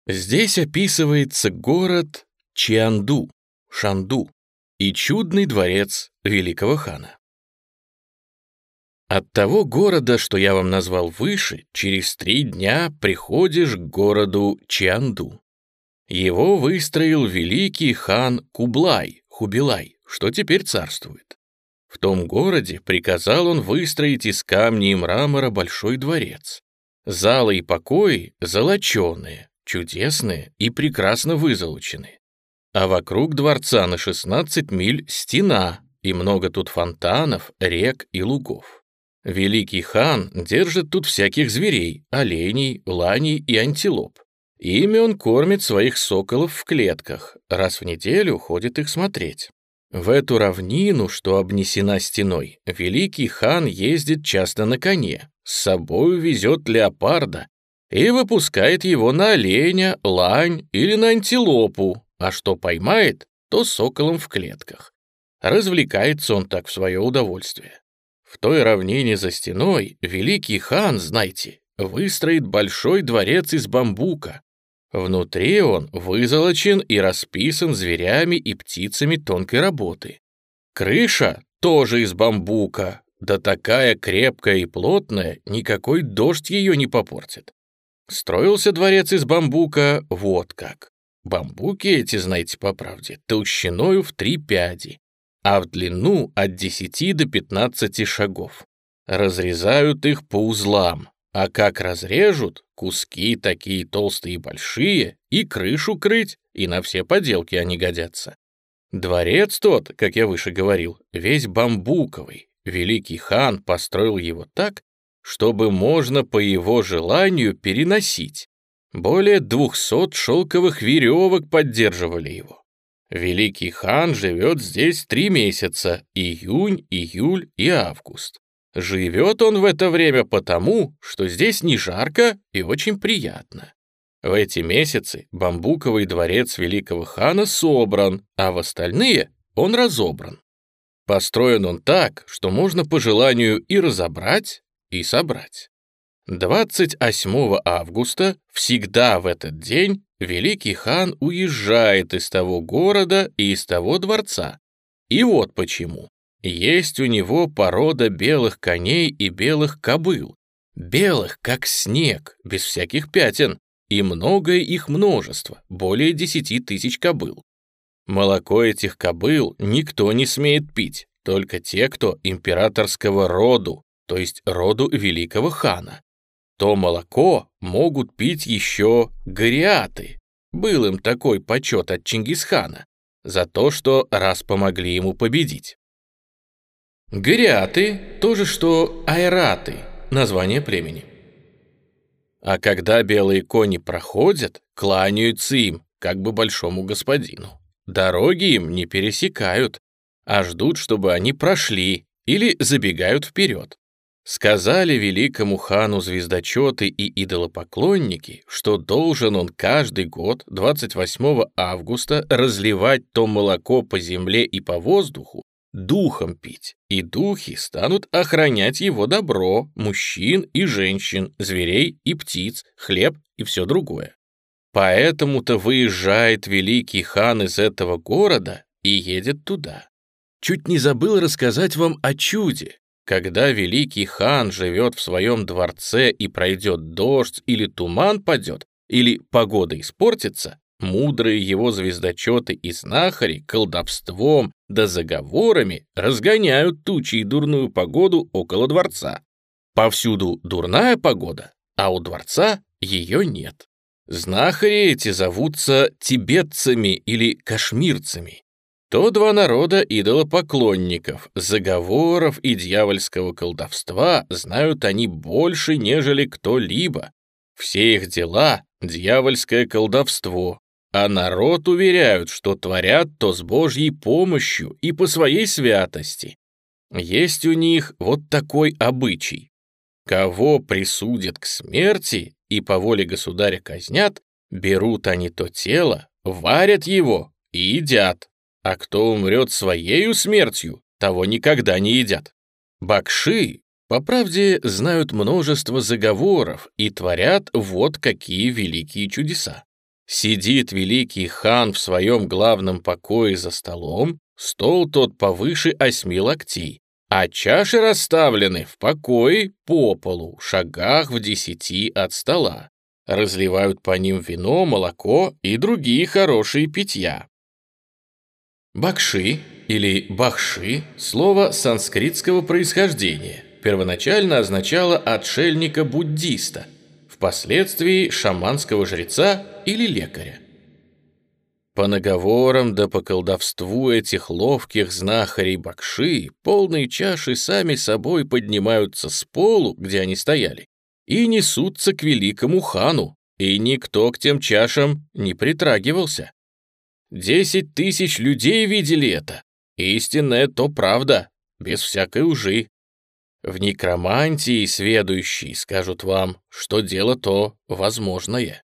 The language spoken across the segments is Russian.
Здесь описывается город Чианду, Шанду, и чудный дворец великого хана. От того города, что я вам назвал выше, через 3 дня приходишь к городу Чианду. Его выстроил великий хан Кублай, Хубилай, что теперь царствует. В том городе приказал он выстроить из камня и мрамора большой дворец. Залы и покои золоченые, чудесные и прекрасно вызолочены. А вокруг дворца на 16 миль стена, и много тут фонтанов, рек и лугов. Великий хан держит тут всяких зверей, оленей, ланей и антилоп. Ими он кормит своих соколов в клетках, раз в неделю ходит их смотреть. В эту равнину, что обнесена стеной, великий хан ездит часто на коне, с собою везет леопарда и выпускает его на оленя, лань или на антилопу, а что поймает, то соколом в клетках. Развлекается он так в свое удовольствие. В той равнине за стеной великий хан, знайте, выстроит большой дворец из бамбука. Внутри он вызолочен и расписан зверями и птицами тонкой работы. Крыша тоже из бамбука, да такая крепкая и плотная, никакой дождь ее не попортит. Строился дворец из бамбука вот как. Бамбуки эти, знаете по правде, толщиною в 3 пяди, а в длину от 10 до 15 шагов. Разрезают их по узлам, а как разрежут, куски такие толстые и большие, и крышу крыть, и на все поделки они годятся. Дворец тот, как я выше говорил, весь бамбуковый. Великий хан построил его так, чтобы можно по его желанию переносить. Более 200 шелковых веревок поддерживали его. Великий хан живет здесь 3 месяца — июнь, июль и август. Живет он в это время потому, что здесь не жарко и очень приятно. В эти месяцы бамбуковый дворец великого хана собран, а в остальные он разобран. Построен он так, что можно по желанию и разобрать, и собрать. 28 августа, всегда в этот день, великий хан уезжает из того города и из того дворца. И вот почему. Есть у него порода белых коней и белых кобыл. Белых, как снег, без всяких пятен. И многое их множество, более 10 тысяч кобыл. Молоко этих кобыл никто не смеет пить, только те, кто императорского роду, то есть роду великого хана. То молоко могут пить еще гориаты. Был им такой почет от Чингисхана за то, что раз помогли ему победить. Гориаты — то же, что айраты, название племени. А когда белые кони проходят, кланяются им, как бы большому господину. Дороги им не пересекают, а ждут, чтобы они прошли, или забегают вперед. Сказали великому хану звездочеты и идолопоклонники, что должен он каждый год 28 августа разливать то молоко по земле и по воздуху, духом пить, и духи станут охранять его добро, мужчин и женщин, зверей и птиц, хлеб и все другое. Поэтому-то выезжает великий хан из этого города и едет туда. Чуть не забыл рассказать вам о чуде. Когда великий хан живет в своем дворце и пройдет дождь или туман падет, или погода испортится, мудрые его звездочеты и знахари колдовством да заговорами разгоняют тучи и дурную погоду около дворца. Повсюду дурная погода, а у дворца ее нет. Знахари эти зовутся тибетцами или кашмирцами. То 2 народа идолопоклонников, заговоров и дьявольского колдовства знают они больше, нежели кто-либо. Все их дела — дьявольское колдовство, а народ уверяют, что творят то с Божьей помощью и по своей святости. Есть у них вот такой обычай. Кого присудят к смерти и по воле государя казнят, берут они то тело, варят его и едят. А кто умрет своею смертью, того никогда не едят. Бакши, по правде, знают множество заговоров и творят вот какие великие чудеса. Сидит великий хан в своем главном покое за столом, стол тот повыше 8 локтей, а чаши расставлены в покое по полу, шагах в 10 от стола. Разливают по ним вино, молоко и другие хорошие питья. Бакши или бахши – слово санскритского происхождения, первоначально означало отшельника-буддиста, впоследствии шаманского жреца или лекаря. По наговорам да по колдовству этих ловких знахарей бакши полные чаши сами собой поднимаются с полу, где они стояли, и несутся к великому хану, и никто к тем чашам не притрагивался. 10 тысяч людей видели это. Истинная то правда, без всякой лжи. В некромантии сведущие скажут вам, что дело то возможное.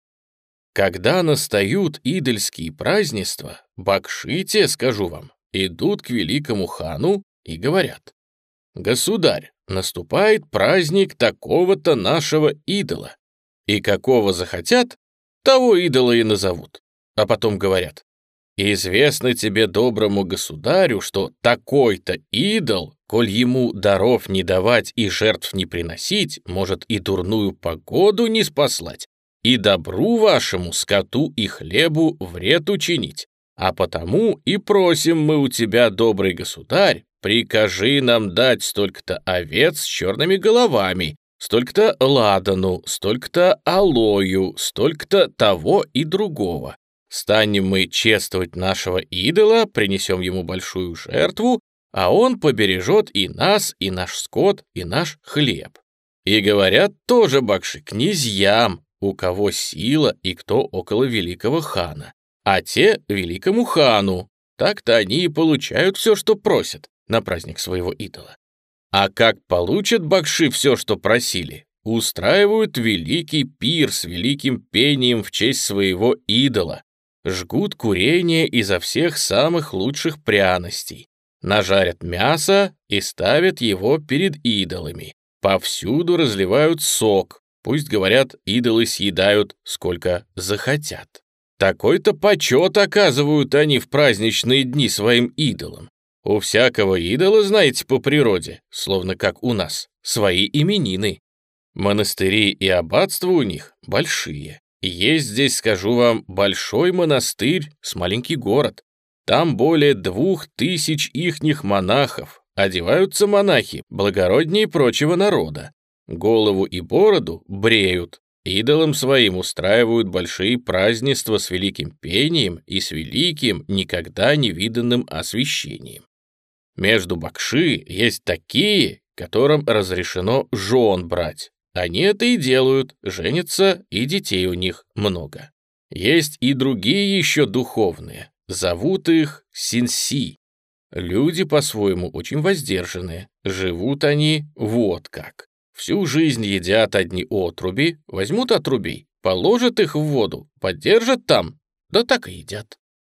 Когда настают идольские празднества, бакши те, скажу вам, идут к великому хану и говорят: «Государь, наступает праздник такого-то нашего идола, и какого захотят, того идола и назовут». А потом говорят: «Известно тебе, доброму государю, что такой-то идол, коль ему даров не давать и жертв не приносить, может и дурную погоду не спаслать, и добру вашему скоту и хлебу вред учинить. А потому и просим мы у тебя, добрый государь, прикажи нам дать столько-то овец с черными головами, столько-то ладану, столько-то алою, столько-то того и другого. Станем мы чествовать нашего идола, принесем ему большую жертву, а он побережет и нас, и наш скот, и наш хлеб». И говорят тоже бакши князьям, у кого сила и кто около великого хана, а те великому хану. Так-то они и получают все, что просят на праздник своего идола. А как получат бакши все, что просили, устраивают великий пир с великим пением в честь своего идола, жгут курение изо всех самых лучших пряностей, нажарят мясо и ставят его перед идолами, повсюду разливают сок, пусть, говорят, идолы съедают сколько захотят. Такой-то почет оказывают они в праздничные дни своим идолам. У всякого идола, знаете, по природе, словно как у нас, свои именины. Монастыри и аббатства у них большие. Есть здесь, скажу вам, большой монастырь с маленький город. Там более 2000 ихних монахов. Одеваются монахи благороднее прочего народа. Голову и бороду бреют. Идолам своим устраивают большие празднества с великим пением и с великим, никогда не виданным освящением. Между бакши есть такие, которым разрешено жен брать. Они это и делают, женятся, и детей у них много. Есть и другие еще духовные, зовут их синси. Люди по-своему очень воздержанные, живут они вот как. Всю жизнь едят одни отруби, возьмут отрубей, положат их в воду, подержат там, да так и едят.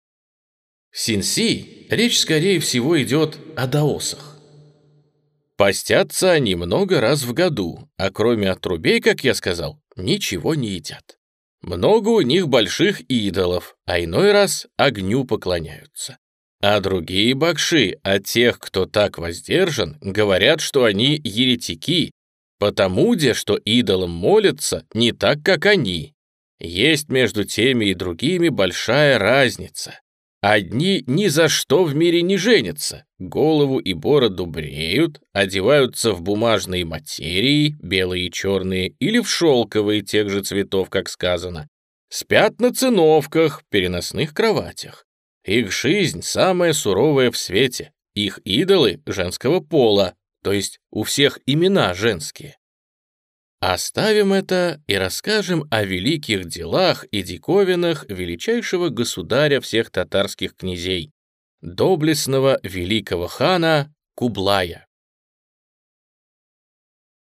Синси, речь скорее всего идет о даосах. Постятся они много раз в году, а кроме отрубей, как я сказал, ничего не едят. Много у них больших идолов, а иной раз огню поклоняются. А другие бакши от тех, кто так воздержан, говорят, что они еретики, потому де, что идолам молятся не так, как они. Есть между теми и другими большая разница. Одни ни за что в мире не женятся, голову и бороду бреют, одеваются в бумажные материи, белые и черные, или в шелковые тех же цветов, как сказано, спят на циновках, переносных кроватях. Их жизнь самая суровая в свете, их идолы женского пола, то есть у всех имена женские. Оставим это и расскажем о великих делах и диковинах величайшего государя всех татарских князей, доблестного великого хана Кублая.